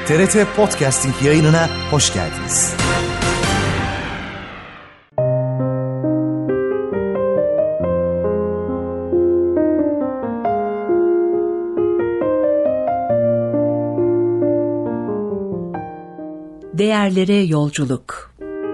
TRT Podcasting yayınına hoş geldiniz. Değerlere yolculuk.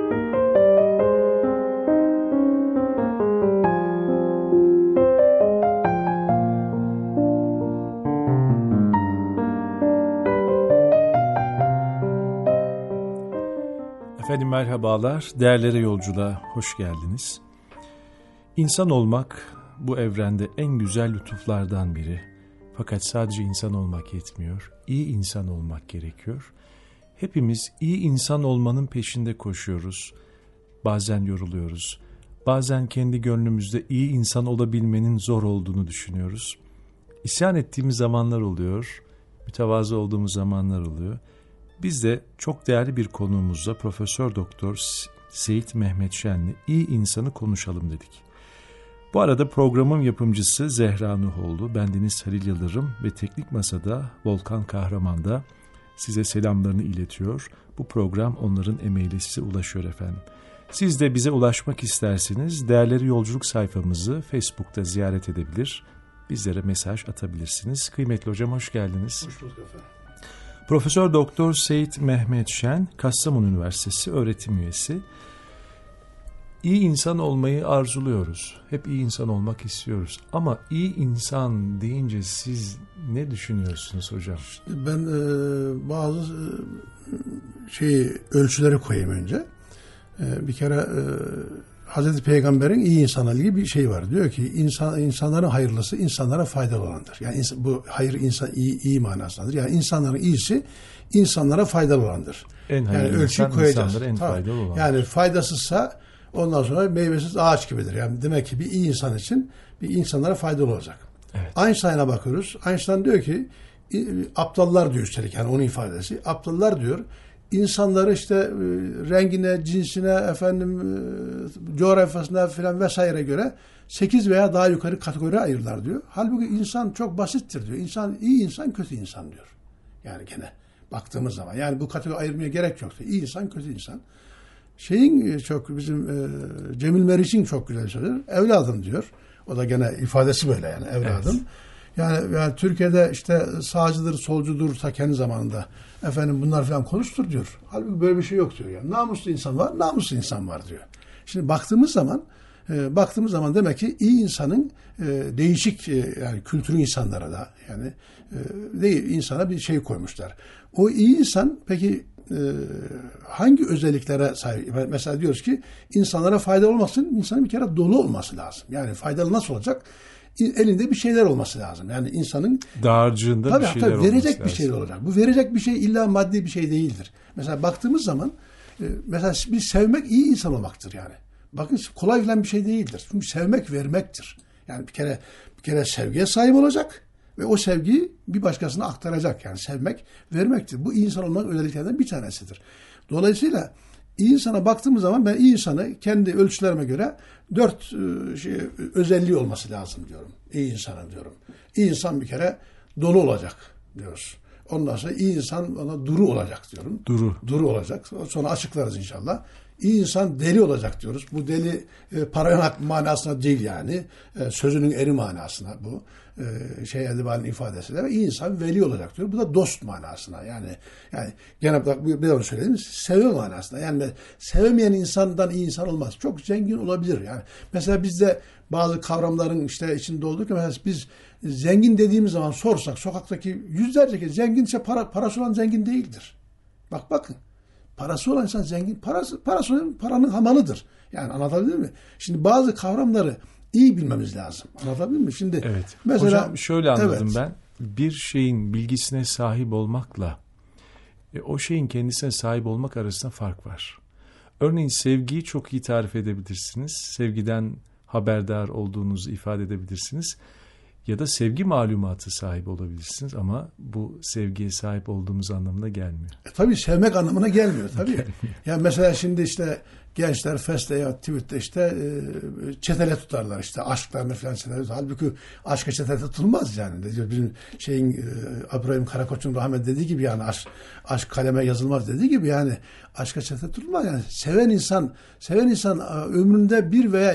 Efendim merhabalar, değerlere yolculuğa hoş geldiniz. İnsan olmak bu evrende en güzel lütuflardan biri. Fakat sadece insan olmak yetmiyor, iyi insan olmak gerekiyor. Hepimiz iyi insan olmanın peşinde koşuyoruz. Bazen yoruluyoruz, bazen kendi gönlümüzde iyi insan olabilmenin zor olduğunu düşünüyoruz. İsyan ettiğimiz zamanlar oluyor, mütevazı olduğumuz zamanlar oluyor. Biz de çok değerli bir konuğumuzla Profesör Doktor Seyit Mehmet Şen'le iyi insanı konuşalım dedik. Bu arada programın yapımcısı Zehra Nuhoğlu, bendeniz Halil Yıldırım ve Teknik Masa'da Volkan Kahraman da size selamlarını iletiyor. Bu program onların emeğiyle size ulaşıyor efendim. Siz de bize ulaşmak isterseniz Değerleri Yolculuk sayfamızı Facebook'ta ziyaret edebilir, bizlere mesaj atabilirsiniz. Kıymetli hocam hoş geldiniz. Hoş bulduk efendim. Profesör Doktor Seyit Mehmet Şen, Kastamonu Üniversitesi öğretim üyesi. İyi insan olmayı arzuluyoruz. Hep iyi insan olmak istiyoruz. Ama iyi insan deyince siz ne düşünüyorsunuz hocam? Ben bazı ölçüleri koyayım önce. Bir kere Hazreti Peygamber'in iyi insana ilgili bir şey var. Diyor ki insanların hayırlısı insanlara faydalı olandır. Yani bu hayır insan iyi manasındadır. Yani insanların iyisi insanlara faydalı olandır. En hayırlı yani insan insanlara en faydalı olandır. Yani faydasızsa ondan sonra meyvesiz ağaç gibidir. Yani demek ki bir iyi insan için bir insanlara faydalı olacak. Evet. Einstein'a bakıyoruz. Einstein diyor ki aptallar diyor üstelik yani onun ifadesi. Aptallar diyor insanları işte rengine, cinsine, coğrafyasına filan vesaire göre 8 veya daha yukarı kategori ayırırlar diyor. Halbuki insan çok basittir diyor. İnsan iyi insan, kötü insan diyor. Yani gene baktığımız zaman yani bu kategori ayırmaya gerek yok diyor. İyi insan, kötü insan. Çok bizim Cemil Meriç'in çok güzel sözü. Evladım diyor. O da gene ifadesi böyle yani evladım. Evet. Yani Türkiye'de işte sağcıdır, solcudur ta kendi zamanında bunlar falan konuştur diyor. Halbuki böyle bir şey yok diyor. Yani namuslu insan var, namuslu insan var diyor. Şimdi baktığımız zaman demek ki iyi insanın değişik yani kültürün insanlara da yani değil insana bir şey koymuşlar. O iyi insan peki hangi özelliklere sahip? Mesela diyoruz ki insanlara faydalı olmasın, insanın bir kere dolu olması lazım. Yani faydalı nasıl olacak? Elinde bir şeyler olması lazım. Yani insanın dağarcığında bir şeyler olması verecek lazım. Bir şeyler olacak. Bu verecek bir şey illa maddi bir şey değildir. Mesela baktığımız zaman mesela bir sevmek iyi insan olmaktır yani. Bakın kolay falan bir şey değildir. Çünkü sevmek vermektir. Yani bir kere sevgiye sahip olacak ve o sevgiyi bir başkasına aktaracak. Yani sevmek vermektir. Bu iyi insan olmanın özelliklerinden bir tanesidir. Dolayısıyla İyi insana baktığımız zaman ben iyi insanı kendi ölçülerime göre 4 özelliği olması lazım diyorum. İyi insana diyorum. İyi insan bir kere dolu olacak diyoruz. Ondan sonra iyi insan ona duru olacak diyorum. Duru olacak. Sonra açıklarız inşallah. İyi insan deli olacak diyoruz. Bu deli paranoyak manasına değil yani. Sözünün eri manasına bu. Edebali'nin ifadesi de. İyi insan veli olacak diyor. Bu da dost manasına. Yani gene bir daha söyleyeyim. Sevme manasına. Yani sevemeyen insandan iyi insan olmaz. Çok zengin olabilir. Yani mesela bizde bazı kavramların içinde olduk. Mesela biz zengin dediğimiz zaman sorsak sokaktaki yüzlerce kez zengin ise parası olan zengin değildir. Bakın. Parası olan insan zengin. Parası olan paranın hamalıdır. Yani anlatabildim mi? Şimdi bazı kavramları iyi bilmemiz lazım. Anlatabildim mi? Şimdi evet. mesela hocam şöyle anladım ben. Bir şeyin bilgisine sahip olmakla o şeyin kendisine sahip olmak arasında fark var. Örneğin sevgiyi çok iyi tarif edebilirsiniz. Sevgiden haberdar olduğunuzu ifade edebilirsiniz. Ya da sevgi malumatı sahibi olabilirsiniz ama bu sevgiye sahip olduğumuz anlamına gelmiyor. Tabii sevmek anlamına gelmiyor tabii. Yani mesela şimdi gençler Face'te ya Twitter'da işte çetele tutarlar işte aşklarını falan çetele tutar. Halbuki aşka çetele tutulmaz yani. Bizim İbrahim Karakoç'un rahmet dediği gibi yani aşk kaleme yazılmaz dediği gibi yani aşka çetele tutulmaz yani. Seven insan ömründe bir veya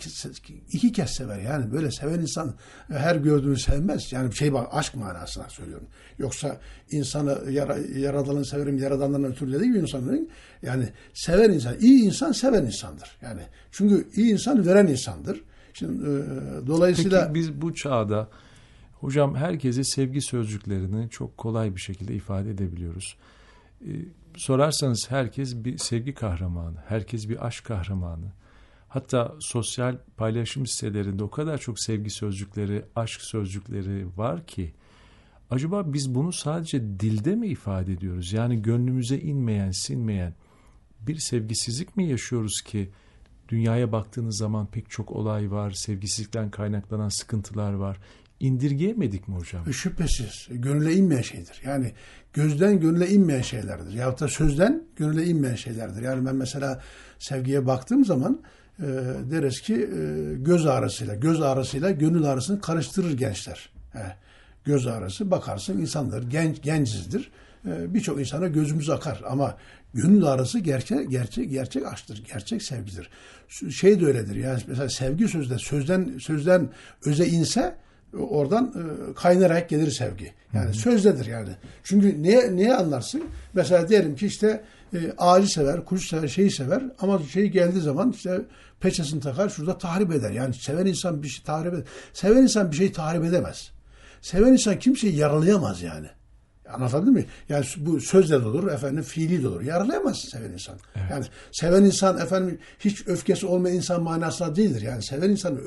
iki kez sever. Yani böyle seven insan her gördüğünü sevmez. Yani aşk manasına söylüyorum. Yoksa insanı yaradanı severim, yaradandan ötürü dediği gibi insanların yani seven insan, iyi insan seven insandır. Yani çünkü iyi insan veren insandır. Şimdi dolayısıyla peki biz bu çağda hocam herkese sevgi sözcüklerini çok kolay bir şekilde ifade edebiliyoruz. Sorarsanız herkes bir sevgi kahramanı, herkes bir aşk kahramanı. Hatta sosyal paylaşım sitelerinde o kadar çok sevgi sözcükleri, aşk sözcükleri var ki acaba biz bunu sadece dilde mi ifade ediyoruz? Yani gönlümüze inmeyen, sinmeyen bir sevgisizlik mi yaşıyoruz ki dünyaya baktığınız zaman pek çok olay var, sevgisizlikten kaynaklanan sıkıntılar var. İndirgeyemedik mi hocam? Şüphesiz. Gönüle inmeyen şeydir. Yani gözden gönüle inmeyen şeylerdir. Yahut da sözden gönüle inmeyen şeylerdir. Yani ben mesela sevgiye baktığım zaman deriz ki göz ağrısıyla gönül ağrısını karıştırır gençler. Göz ağrısı bakarsın insanlar gencizdir. Birçok insana gözümüz akar ama gönül ağrısı gerçek aşktır, gerçek sevgidir. Şey de öyledir. Yani mesela sevgi sözden öze inse oradan kaynarak gelir sevgi. Yani sözdedir yani. Çünkü neye anlarsın? Mesela diyelim ki işte ağacı sever, kuş sever, şeyi sever ama şey geldiği zaman işte peçesini takar, şurada tahrip eder. Yani seven insan bir şey tahrip eder. Seven insan bir şey tahrip edemez. Seven insan kimseyi yaralayamaz yani. Anlatabildim mi? Yani bu sözle de olur, fiili de olur. Yaralayamaz seven insan. Evet. Yani seven insan hiç öfkesi olmayan insan manasına değildir. Yani seven insanın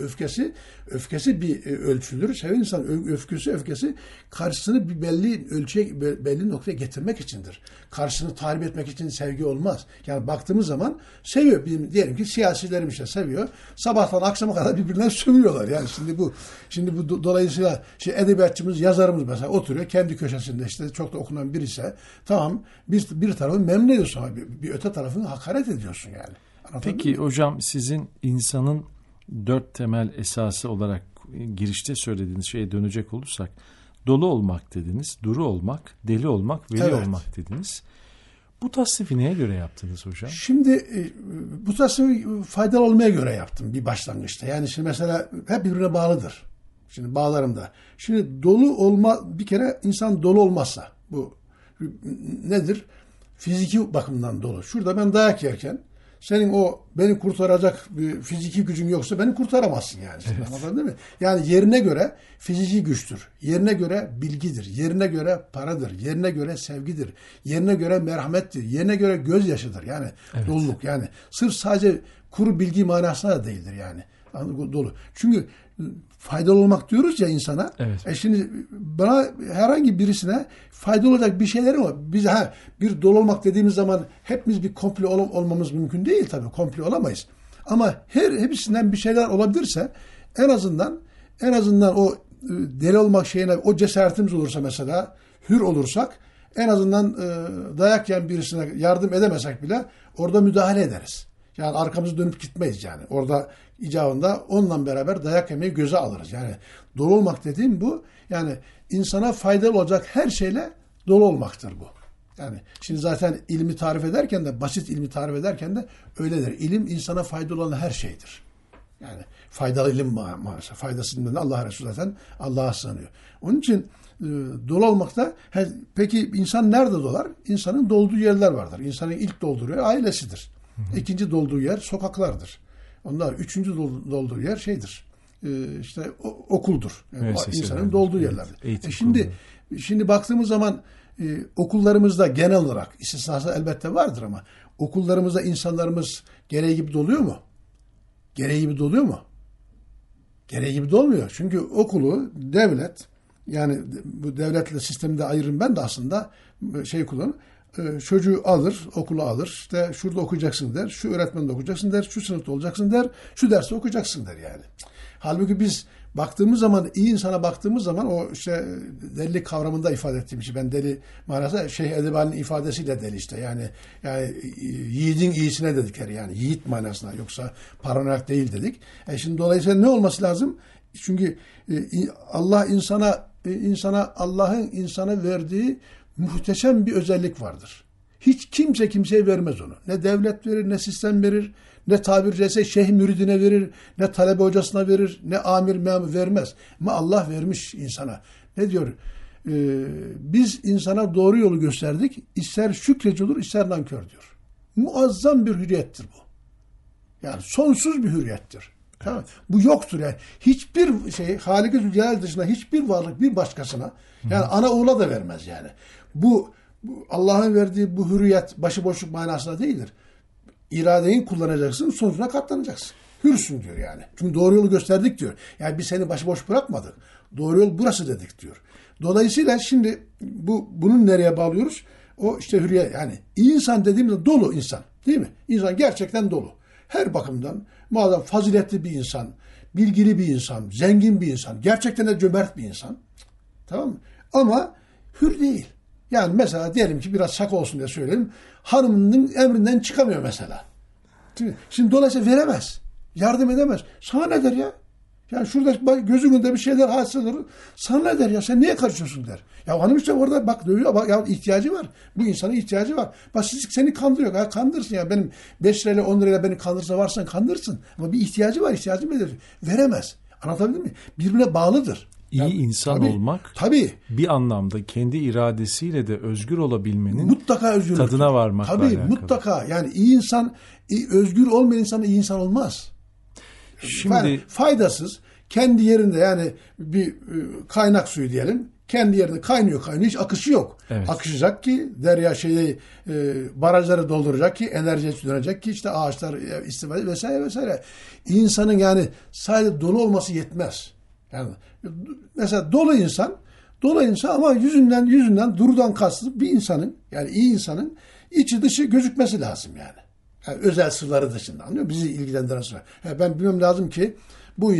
öfkesi bir ölçüdür. Seven insanın öfkesi karşısını bir belli noktaya getirmek içindir. Karşısını tahrip etmek için sevgi olmaz. Yani baktığımız zaman seviyor. Diyelim ki siyasilerim işte seviyor. Sabahtan akşama kadar birbirine sövüyorlar. Yani şimdi bu dolayısıyla edebiyatçımız, yazarımız mesela oturuyor kendi köşesinde işte çok da okunan biri ise tamam bir tarafı memnun ediyorsun ama bir öte tarafını hakaret ediyorsun yani. Peki hocam sizin insanın 4 temel esası olarak girişte söylediğiniz şeye dönecek olursak dolu olmak dediniz, duru olmak, deli olmak, veli olmak dediniz. Bu tasnifi neye göre yaptınız hocam? Şimdi bu tasnifi faydalı olmaya göre yaptım bir başlangıçta. Yani şimdi mesela hep birbirine bağlıdır. Şimdi bağlarımda. Şimdi dolu olma bir kere insan dolu olmazsa bu nedir? Fiziki bakımdan dolu. Şurada ben dayak yerken senin o beni kurtaracak bir fiziki gücün yoksa beni kurtaramazsın yani. Evet. Anladın mı? Yani yerine göre fiziki güçtür. Yerine göre bilgidir. Yerine göre paradır. Yerine göre sevgidir. Yerine göre merhamettir. Yerine göre gözyaşıdır. Yani doluluk yani. Sırf sadece kuru bilgi manasına da değildir yani. Dolu. Çünkü faydalı olmak diyoruz ya insana. Evet. Şimdi bana herhangi birisine faydalı olacak bir şeyler ama biz bir dolu olmak dediğimiz zaman hepimiz bir komple olmamız mümkün değil tabii. Komple olamayız. Ama hepsinden bir şeyler olabilirse en azından o deli olmak şeyine o cesaretimiz olursa mesela hür olursak en azından dayak yiyen birisine yardım edemesek bile orada müdahale ederiz. Yani arkamızı dönüp gitmeyiz yani. Orada icabında onunla beraber dayak yemeyi göze alırız. Yani dolu olmak dediğim bu. Yani insana faydalı olacak her şeyle dolu olmaktır bu. Yani şimdi zaten ilmi tarif ederken de basit ilmi tarif ederken de öyledir. İlim insana faydalı olan her şeydir. Yani faydalı ilim maalesef. Faydasından Allah Resulü zaten Allah'a sığınıyor. Onun için dolu olmakta peki insan nerede dolar? İnsanın dolduğu yerler vardır. İnsanın ilk dolduğu yer ailesidir. İkinci dolduğu yer sokaklardır. Üçüncü dolduğu yer şeydir. İşte okuldur. Yani insanın dolduğu yerlerdir. Şimdi baktığımız zaman okullarımızda genel olarak istisnası elbette vardır ama okullarımızda insanlarımız gereği gibi doluyor mu? Gereği gibi doluyor mu? Gereği gibi dolmuyor. Çünkü okulu devlet yani bu devletle sistemde ayırırım ben de aslında kullanırım. Çocuğu alır, okulu alır. İşte şurada okuyacaksın der, şu öğretmende okuyacaksın der, şu sınıfta olacaksın der, şu derste okuyacaksın der yani. Halbuki biz baktığımız zaman, iyi insana baktığımız zaman o işte delilik kavramında ifade ettiğim şey. Ben deli manasında Şeyh Edebali'nin ifadesiyle deli işte. Yani yiğidin iyisine dedikler yani. Yiğit manasına, yoksa paranoyak değil dedik. Şimdi dolayısıyla ne olması lazım? Çünkü Allah Allah'ın insana verdiği muhteşem bir özellik vardır. Hiç kimse kimseye vermez onu. Ne devlet verir, ne sistem verir, ne tabiri caizse şeyh müridine verir, ne talebe hocasına verir, ne amir memur vermez. Ama Allah vermiş insana. Ne diyor? Biz insana doğru yolu gösterdik. İster şükreci olur, ister nankör diyor. Muazzam bir hürriyettir bu. Yani sonsuz bir hürriyettir. Tamam. Bu yoktur yani. Hiçbir şey, Halik-i Zülcelal dışında hiçbir varlık bir başkasına, yani ana oğula da vermez yani. Bu Allah'ın verdiği bu hürriyet başıboşluk manasında değildir. İradeyi kullanacaksın, sonucuna katlanacaksın. Hürsün diyor yani. Çünkü doğru yolu gösterdik diyor. Yani biz seni başıboş bırakmadık. Doğru yol burası dedik diyor. Dolayısıyla şimdi bunun nereye bağlıyoruz? O işte hürriyet, yani iyi insan dediğimizde dolu insan, değil mi? İnsan gerçekten dolu. Her bakımdan muazzam faziletli bir insan, bilgili bir insan, zengin bir insan, gerçekten de cömert bir insan. Tamam mı? Ama hür değil. Yani mesela diyelim ki biraz şaka olsun diye söyleyelim. Hanımının emrinden çıkamıyor mesela. Şimdi dolayısıyla veremez. Yardım edemez. Sana ne der ya? Yani şurada gözünün önünde bir şeyler hadise olur. Sana ne der ya? Sen niye karışıyorsun der. Ya hanım işte orada bak dövüyor. Bak ya ihtiyacı var. Bu insanın ihtiyacı var. Bak seni kandırıyor. Ya kandırsın ya. Benim 5 lirayla 10 lirayla beni kandırsa varsan kandırsın. Ama bir ihtiyacı var. İhtiyacı mı eder? Veremez. Anlatabildim mi? Birbirine bağlıdır. İyi insan olmak bir anlamda kendi iradesiyle de özgür olabilmenin mutlaka tadına varmakla alakalı. Mutlaka. Yani iyi insan, özgür olmayan insan iyi insan olmaz. Şimdi yani faydasız, kendi yerinde, yani bir kaynak suyu diyelim, kendi yerinde kaynıyor hiç akışı yok. Evet. Akışacak ki derya barajları dolduracak ki enerji dönecek ki işte ağaçlar istifade vesaire vesaire. İnsanın yani sadece dolu olması yetmez. Yani mesela dolu insan ama yüzünden durudan kastı bir insanın, yani iyi insanın içi dışı gözükmesi lazım yani. Yani özel sırları dışında, anlıyor musun? Bizi ilgilendiren sırlar. Ben bilmem lazım ki bu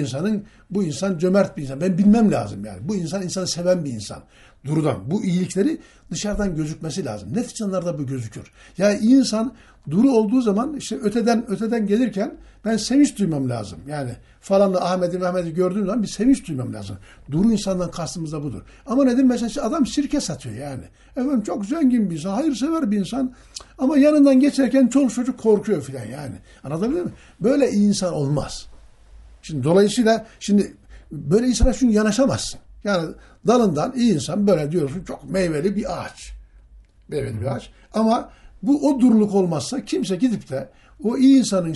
insan cömert bir insan. Ben bilmem lazım yani. Bu insanı seven bir insan. Durudan. Bu iyilikleri dışarıdan gözükmesi lazım. Net insanlarda bu gözükür. Yani iyi insan duru olduğu zaman işte öteden gelirken ben sevinç duymam lazım. Yani falanla Ahmet'i gördüğüm zaman bir sevinç duymam lazım. Duru insandan kastımız da budur. Ama nedir? Mesela adam sirke satıyor yani. Efendim çok zengin bir insan, hayırsever bir insan ama yanından geçerken çoluk çocuk korkuyor filan yani. Anladın mı? Böyle iyi insan olmaz. Şimdi dolayısıyla böyle insana şunu yanaşamazsın. Yani dalından iyi insan böyle diyorsun, çok meyveli bir ağaç. Meyveli bir ağaç. Ama o duruluk olmazsa kimse gidip de o iyi insanın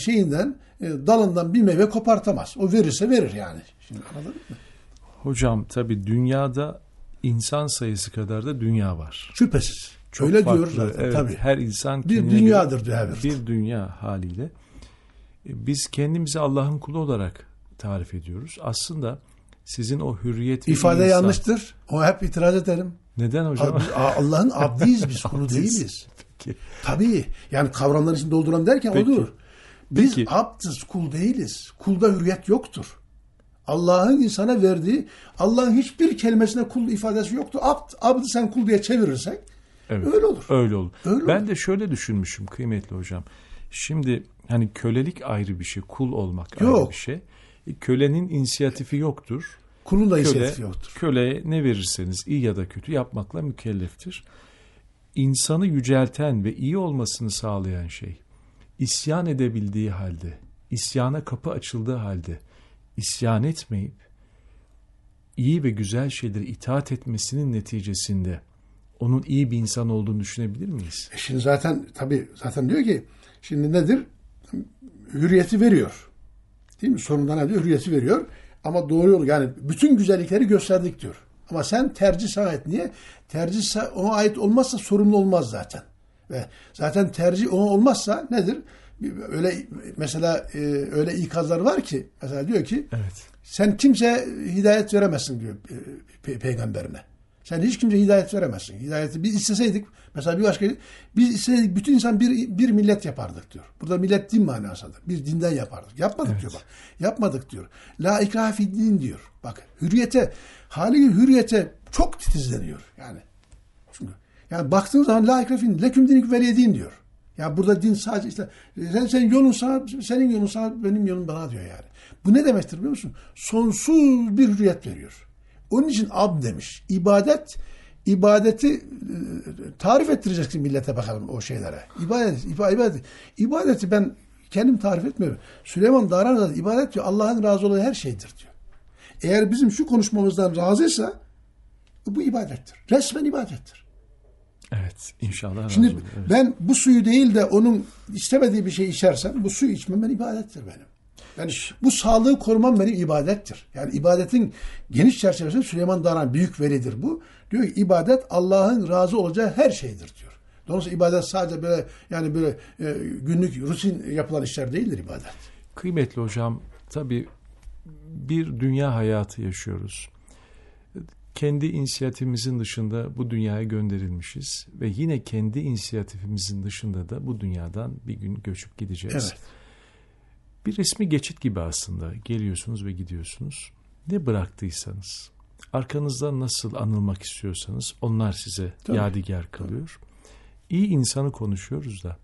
dalından bir meyve kopartamaz. O verirse verir yani. Şimdi anladın mı? Hocam tabii dünyada insan sayısı kadar da dünya var. Şüphesiz. Çok öyle farklı, diyoruz zaten. Evet, tabii. her insan bir dünyadır diyor. Evet. Bir dünya haliyle. Biz kendimizi Allah'ın kulu olarak tarif ediyoruz. Aslında sizin o hürriyet İfade yanlıştır. O hep itiraz ederim. Neden hocam? Allah'ın abdiyiz biz, kulu değiliz. Peki. Tabii. Yani kavramların içinde dolduran derken odur. Biz abdız, kul değiliz. Kulda hürriyet yoktur. Allah'ın insana verdiği, Allah'ın hiçbir kelimesine kul ifadesi yoktur. Abdı sen kul diye çevirirsek öyle olur. Öyle olur. Ben de şöyle düşünmüşüm kıymetli hocam. Şimdi hani kölelik ayrı bir şey, kul olmak ayrı bir şey. Kölenin inisiyatifi yoktur. Kulun da inisiyatifi yoktur. Köle ne verirseniz iyi ya da kötü yapmakla mükelleftir. İnsanı yücelten ve iyi olmasını sağlayan şey, isyan edebildiği halde, isyana kapı açıldığı halde, isyan etmeyip iyi ve güzel şeylere itaat etmesinin neticesinde onun iyi bir insan olduğunu düşünebilir miyiz? Şimdi zaten diyor ki şimdi nedir? Hürriyeti veriyor. Değil mi? Sonunda ne diyor? Hürriyeti veriyor. Ama doğru yol, yani bütün güzellikleri gösterdik diyor. Ama sen tercih sana ait. Niye? Tercih ona ait olmazsa sorumlu olmaz zaten. Ve zaten tercih ona olmazsa nedir? Öyle mesela öyle ikazlar var ki mesela diyor ki sen kimse hidayet veremezsin diyor peygamberine. Sen hiç kimseye hidayet veremezsin. Hidayeti biz isteseydik, mesela bir başka, biz isteseydik bütün insan bir millet yapardık diyor. Burada millet din manasıdır. Bir dinden yapardık. Yapmadık diyor bak. Yapmadık diyor. La ikrahe fi'd-din diyor. Bak hürriyete çok titizleniyor yani. Çünkü yani baktığın zaman la ikrahe fi'd-din, leküm dinüküm veliyedin diyor. Ya burada din sadece işte senin yolun sana, senin yolun sana, benim yolum bana diyor yani. Bu ne demektir biliyor musun? Sonsuz bir hürriyet veriyor. Onun için abd demiş. İbadeti tarif ettireceksin millete bakalım o şeylere. İbadeti ben kendim tarif etmiyorum. Süleyman Darani da ibadet diyor. Allah'ın razı olduğu her şeydir diyor. Eğer bizim şu konuşmamızdan razıysa bu ibadettir. Resmen ibadettir. Evet, inşallah. Şimdi razı olur. Evet. ben bu suyu değil de onun istemediği bir şey içersem bu suyu içmem benim ibadettir benim. Yani bu sağlığı korumam benim ibadettir. Yani ibadetin geniş çerçevesinde Süleyman Darani büyük velidir bu. Diyor ki ibadet Allah'ın razı olacağı her şeydir diyor. Dolayısıyla ibadet sadece böyle yani böyle günlük rutin yapılan işler değildir ibadet. Kıymetli hocam, tabii bir dünya hayatı yaşıyoruz. Kendi inisiyatifimizin dışında bu dünyaya gönderilmişiz ve yine kendi inisiyatifimizin dışında da bu dünyadan bir gün göçüp gideceğiz. Evet. Bir resmi geçit gibi aslında. Geliyorsunuz ve gidiyorsunuz. Ne bıraktıysanız, arkanızda nasıl anılmak istiyorsanız onlar size yadigar kalıyor. İyi insanı konuşuyoruz da.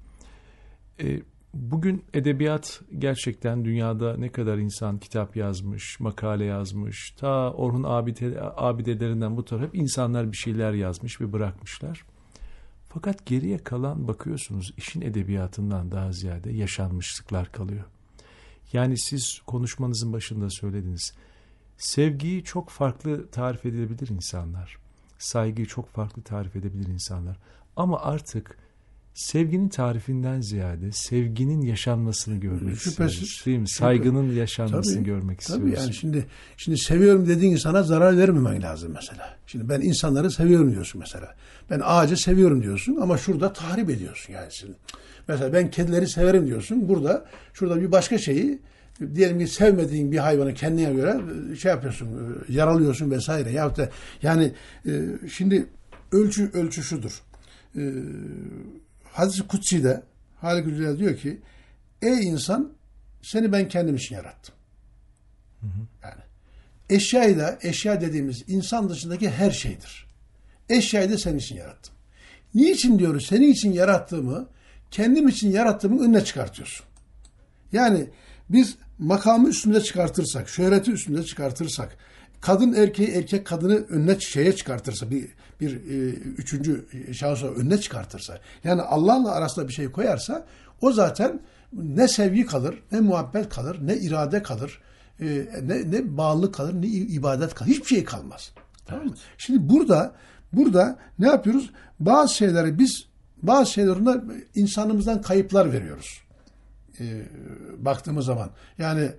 Bugün edebiyat gerçekten dünyada ne kadar insan kitap yazmış, makale yazmış. Ta Orhun abidelerinden bu tarafa hep insanlar bir şeyler yazmış ve bırakmışlar. Fakat geriye kalan bakıyorsunuz işin edebiyatından daha ziyade yaşanmışlıklar kalıyor. Yani siz konuşmanızın başında söylediniz. Sevgiyi çok farklı tarif edebilir insanlar. Saygıyı çok farklı tarif edebilir insanlar. Ama artık sevginin tarifinden ziyade sevginin yaşanmasını görmek istiyoruz. Değil mi? Saygının yaşanmasını görmek istiyoruz. Tabii yani şimdi seviyorum dediğin insana zarar vermemen lazım mesela. Şimdi ben insanları seviyorum diyorsun mesela. Ben ağacı seviyorum diyorsun ama şurada tahrip ediyorsun yani. Şimdi. Mesela ben kedileri severim diyorsun. Şurada bir başka şeyi diyelim ki sevmediğin bir hayvanı kendine göre şey yapıyorsun, yaralıyorsun vesaire. Yahut da yani şimdi ölçü şudur. Hadis-i Kutsi'de Halik-i Zülal diyor ki ey insan seni ben kendim için yarattım. Yani eşya dediğimiz insan dışındaki her şeydir. Eşyayı da senin için yarattım. Niçin diyoruz? Senin için yarattığımı kendim için yarattığımın önüne çıkartıyorsun. Yani biz makamı üstümüze çıkartırsak, şöhreti üstümüze çıkartırsak, kadın erkeği, erkek kadını önüne çıkartırsa, bir üçüncü şahıs önüne çıkartırsa, yani Allah'la arasında bir şey koyarsa, o zaten ne sevgi kalır, ne muhabbet kalır, ne irade kalır, ne bağlılık kalır, ne ibadet kalır. Hiçbir şey kalmaz. Tamam mı? Şimdi burada ne yapıyoruz? Bazı şeylerinde insanımızdan kayıplar veriyoruz. Baktığımız zaman. Yani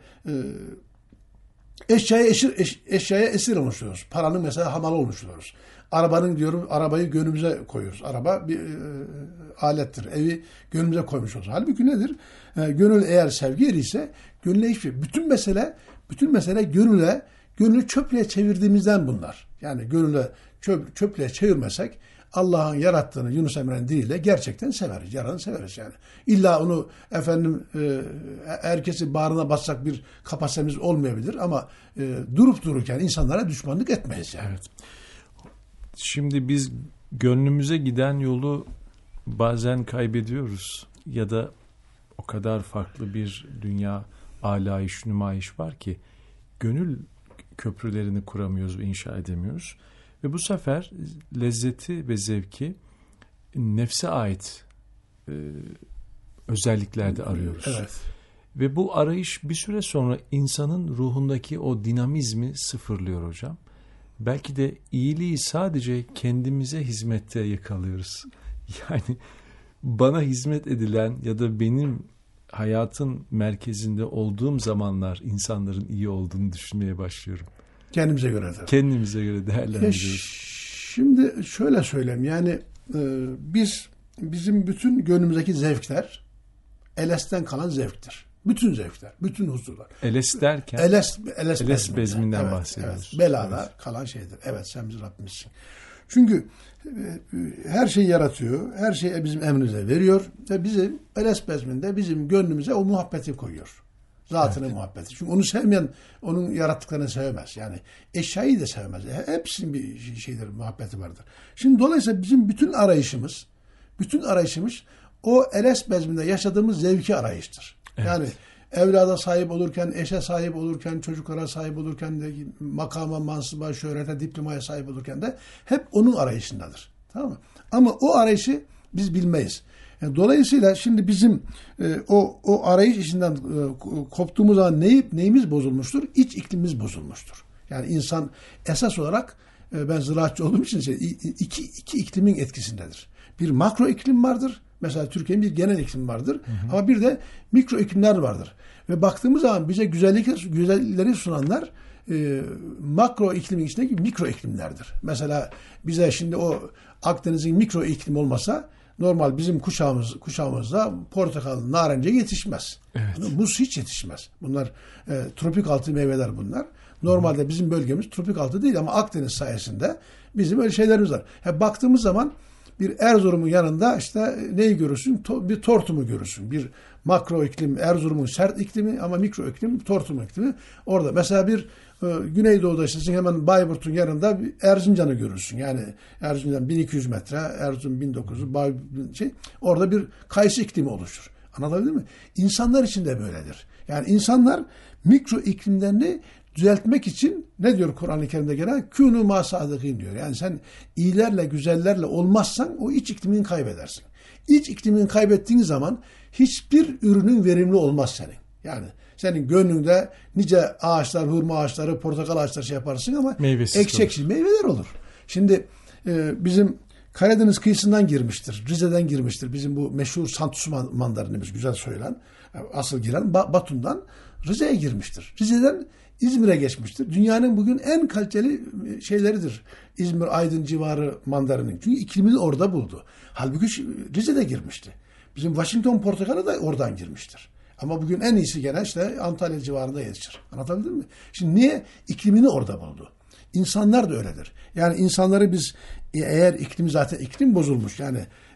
eşyaya esir oluşturuyoruz. Paranın mesela hamalı oluşturuyoruz. Arabayı gönlümüze koyuyoruz. Araba bir alettir. Evi gönlümüze koymuş oluruz. Halbuki nedir? Gönül eğer sevgi ise gönüle hiçbir şey. Bütün mesele gönlü çöplüğe çevirdiğimizden bunlar. Yani gönüle çöplüğe çevirmesek Allah'ın yarattığını Yunus Emre'nin diliyle gerçekten severiz. Yaranı severiz yani. İlla onu herkesi bağrına basacak bir kapasitemiz olmayabilir ama durup dururken insanlara düşmanlık etmeyiz yani. Evet. Şimdi biz gönlümüze giden yolu bazen kaybediyoruz ya da o kadar farklı bir dünya alayış, nümayiş var ki gönül köprülerini kuramıyoruz ve inşa edemiyoruz. Ve bu sefer lezzeti ve zevki nefse ait özelliklerde arıyoruz. Evet. Ve bu arayış bir süre sonra insanın ruhundaki o dinamizmi sıfırlıyor hocam. Belki de iyiliği sadece kendimize hizmette yakalıyoruz. Yani bana hizmet edilen ya da benim hayatın merkezinde olduğum zamanlar insanların iyi olduğunu düşünmeye başlıyorum. Kendimize göre de. Kendimize göre değerlendiriyoruz. Şimdi şöyle söyleyeyim yani bizim bütün gönlümüzdeki zevkler Eles'ten kalan zevktir. Bütün zevkler, bütün huzurlar. Eles derken? Eles bezminden bahsediyoruz. Evet, belada kalan şeydir. Evet sen bizim Rabbimizsin. Çünkü her şeyi yaratıyor, her şeyi bizim emrimize veriyor ve bizim eles bezminde bizim gönlümüze o muhabbeti koyuyor. Zatının muhabbeti. Çünkü onu sevmeyen onun yarattıklarını sevmez. Yani eşyayı da sevmez. Hepsinin bir şeydir, muhabbeti vardır. Şimdi dolayısıyla bizim bütün arayışımız o eles bezminde yaşadığımız zevki arayıştır. Evet. Yani evlada sahip olurken, eşe sahip olurken, çocuklara sahip olurken de makama, mansıba, şöhrete, diplomaya sahip olurken de hep onun arayışındadır. Tamam mı? Ama o arayışı biz bilmeyiz. Yani dolayısıyla şimdi bizim o arayış işinden koptuğumuz zaman neyimiz bozulmuştur? İç iklimimiz bozulmuştur. Yani insan esas olarak ben ziraatçı olduğum için iki iklimin etkisindedir. Bir makro iklim vardır. Mesela Türkiye'nin bir genel iklim vardır. Ama bir de mikro iklimler vardır. Ve baktığımız zaman bize güzellikleri sunanlar makro iklimin içindeki mikro iklimlerdir. Mesela bize şimdi o Akdeniz'in mikro iklim olmasa normal bizim kuşağımızda portakal, narenciye yetişmez. Evet. Muz hiç yetişmez. Bunlar tropik altı meyveler bunlar. Normalde bizim bölgemiz tropik altı değil ama Akdeniz sayesinde bizim öyle şeylerimiz var. Baktığımız zaman bir Erzurum'un yanında işte neyi görürsün? Bir Tortum'u görürsün. Bir makro iklim Erzurum'un sert iklimi ama mikro iklim Tortum iklimi. Orada mesela bir Güneydoğu'da işte hemen Bayburt'un yanında bir Erzincan'ı görürsün. Yani Erzincan 1200 metre, Erzurum 1900, orada bir kayısı iklimi oluşur. Anlatabildim mi? İnsanlar için de böyledir. Yani insanlar mikro iklimlerini düzeltmek için ne diyor Kur'an-ı Kerim'de gelen? Kûnû mâ sâdıkîn diyor. Yani sen iyilerle, güzellerle olmazsan o iç iklimini kaybedersin. İç iklimini kaybettiğin zaman hiçbir ürünün verimli olmaz senin. Yani senin gönlünde nice ağaçlar, hurma ağaçları, portakal ağaçları yaparsın ama ekşi meyveler olur. Şimdi bizim Karadeniz kıyısından girmiştir, Rize'den girmiştir. Bizim bu meşhur Santus mandarinimiz güzel söylen. Asıl giren Batum'dan Rize'ye girmiştir. Rize'den İzmir'e geçmiştir. Dünyanın bugün en kaliteli şeyleridir. İzmir, Aydın civarı mandarinin. Çünkü iklimini orada buldu. Halbuki Rize'de girmişti. Bizim Washington portakalı da oradan girmiştir. Ama bugün en iyisi gene işte Antalya civarında yetişir. Anlatabildim mi? Şimdi niye? İklimini orada buldu. İnsanlar da öyledir. Yani insanları biz eğer zaten iklim bozulmuş. Yani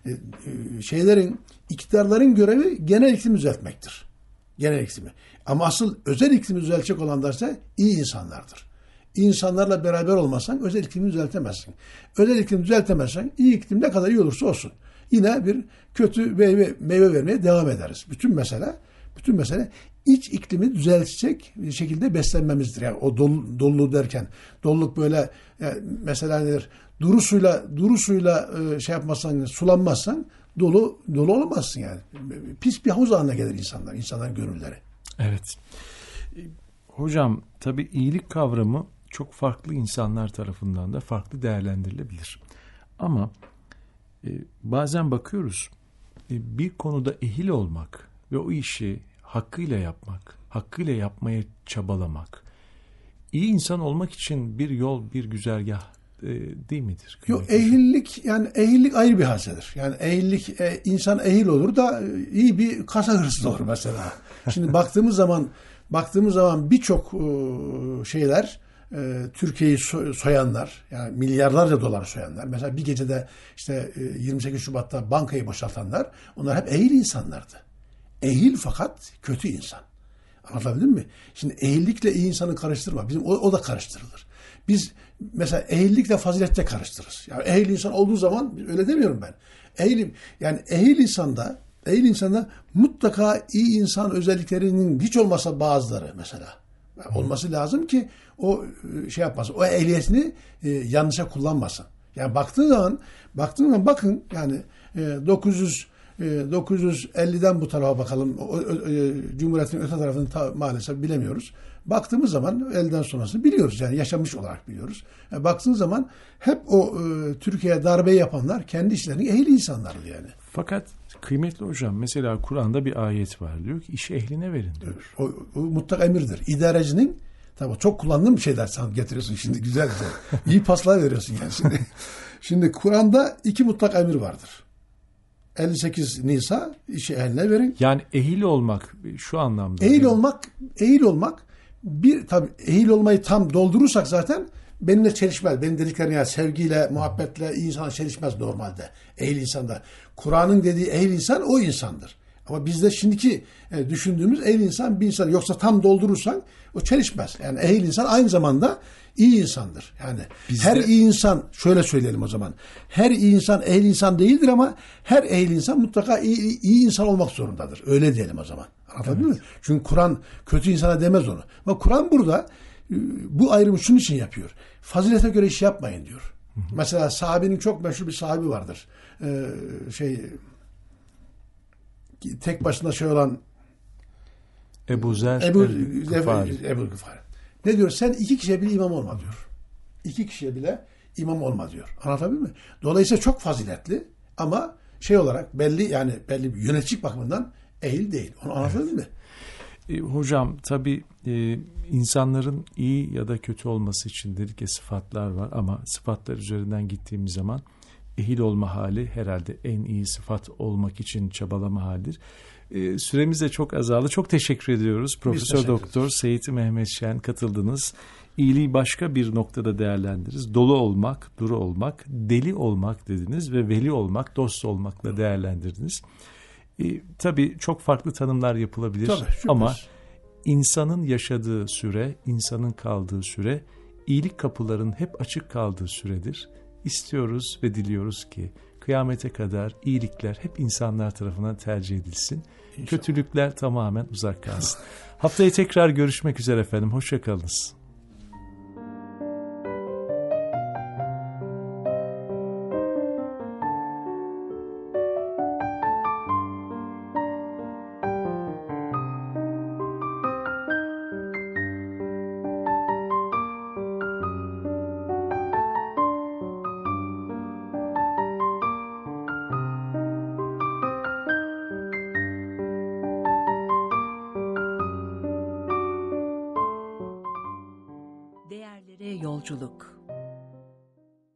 iktidarların görevi genel iklimi düzeltmektir. Genel iklimi. Ama asıl özel iklimi düzeltecek olanlar ise iyi insanlardır. İyi insanlarla beraber olmazsan özel iklimi düzeltemezsin. Özel iklimi düzeltemezsen iyi iklim ne kadar iyi olursa olsun. Yine bir kötü meyve vermeye devam ederiz. Bütün mesele iç iklimi düzeltecek şekilde beslenmemizdir. Yani o doluluğu derken doluluk böyle mesela nedir? Duru suyla yapmazsan, sulanmazsan dolu olamazsın yani. Pis bir havuz haline gelir insanların gönülleri. Evet. Hocam tabii iyilik kavramı çok farklı insanlar tarafından da farklı değerlendirilebilir. Ama bazen bakıyoruz bir konuda ehil olmak ve o işi hakkıyla yapmak, hakkıyla yapmaya çabalamak, iyi insan olmak için bir yol, bir güzergah değil midir? Yok, ehillik ayrı bir hadsedir. Yani insan ehil olur da iyi bir kasa hırsız olur mesela. Şimdi baktığımız zaman birçok şeyler Türkiye'yi soyanlar, yani milyarlarca dolar soyanlar. Mesela bir gecede işte 28 Şubat'ta bankayı boşaltanlar, onlar hep ehil insanlardı. Ehil fakat kötü insan. Anlatabildim mi? Şimdi ehillikle iyi insanı karıştırma. Bizim o da karıştırılır. Biz mesela ehillikle fazilette karıştırırız. Yani ehil insan olduğu zaman öyle demiyorum ben. Ehil insanda mutlaka iyi insan özelliklerinin hiç olmasa bazıları mesela olması lazım ki o yapmasın. O ehliyetini yanlışa kullanmasın. Yani baktığın zaman bakın yani 950'den bu tarafa bakalım. Cumhuriyetin öte tarafını maalesef bilemiyoruz. Baktığımız zaman elden sonrasını biliyoruz. Yani yaşamış olarak biliyoruz. Yani baktığınız zaman hep o Türkiye'ye darbe yapanlar kendi işlerinin ehli insanlardı yani. Fakat kıymetli hocam mesela Kur'an'da bir ayet var. Diyor ki işi ehline verin diyor. O mutlak emirdir. İdarecinin tabii çok kullandığım bir şeyler sen getiriyorsun şimdi güzel. İyi paslar veriyorsun yani Şimdi Kur'an'da 2 mutlak emir vardır. 58 Nisa işi ehline verin. Yani ehil olmak şu anlamda. Ehil olmak bir tabii ehil olmayı tam doldurursak zaten benimle çelişmez. Benim dediklerim yani sevgiyle, muhabbetle iyi insan çelişmez normalde. Ehil insanda. Kur'an'ın dediği ehil insan o insandır. Ama bizde şimdiki düşündüğümüz ehil insan bir insan. Yoksa tam doldurursan o çelişmez. Yani ehil insan aynı zamanda iyi insandır. Yani her iyi insan, şöyle söyleyelim o zaman. Her iyi insan ehil insan değildir ama her ehil insan mutlaka iyi insan olmak zorundadır. Öyle diyelim o zaman. Anladın mı? Çünkü Kur'an kötü insana demez onu. Ama Kur'an burada bu ayrımı şunun için yapıyor. Fazilete göre iş yapmayın diyor. Mesela sahabenin çok meşhur bir sahibi vardır. Tek başına olan Ebu Zer Ebu Gıfar. Ne diyor? Sen 2 kişiye bile imam olma diyor. 2 kişiye bile imam olma diyor. Anlatabildim mi? Dolayısıyla çok faziletli ama olarak belli bir yöneticilik bakımından ehil değil. Onu anlatabildim mi? Hocam tabii insanların iyi ya da kötü olması için dedik ya sıfatlar var ama sıfatlar üzerinden gittiğimiz zaman ehil olma hali herhalde en iyi sıfat olmak için çabalama halidir. Süremiz de çok azaldı. Çok teşekkür ediyoruz. Profesör Doktor Seyit Mehmet Şen katıldınız. İyiliği başka bir noktada değerlendiririz. Dolu olmak, duru olmak, deli olmak dediniz ve veli olmak, dost olmakla değerlendirdiniz. Tabii çok farklı tanımlar yapılabilir ama insanın yaşadığı süre, insanın kaldığı süre, iyilik kapılarının hep açık kaldığı süredir. İstiyoruz ve diliyoruz ki kıyamete kadar iyilikler hep insanlar tarafından tercih edilsin. İnşallah. Kötülükler tamamen uzak kalsın. Haftaya tekrar görüşmek üzere efendim. Hoşça kalınız. Değerlere yolculuk.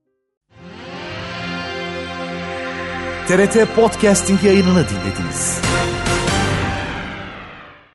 TRT Podcasting yayınını dinlediniz.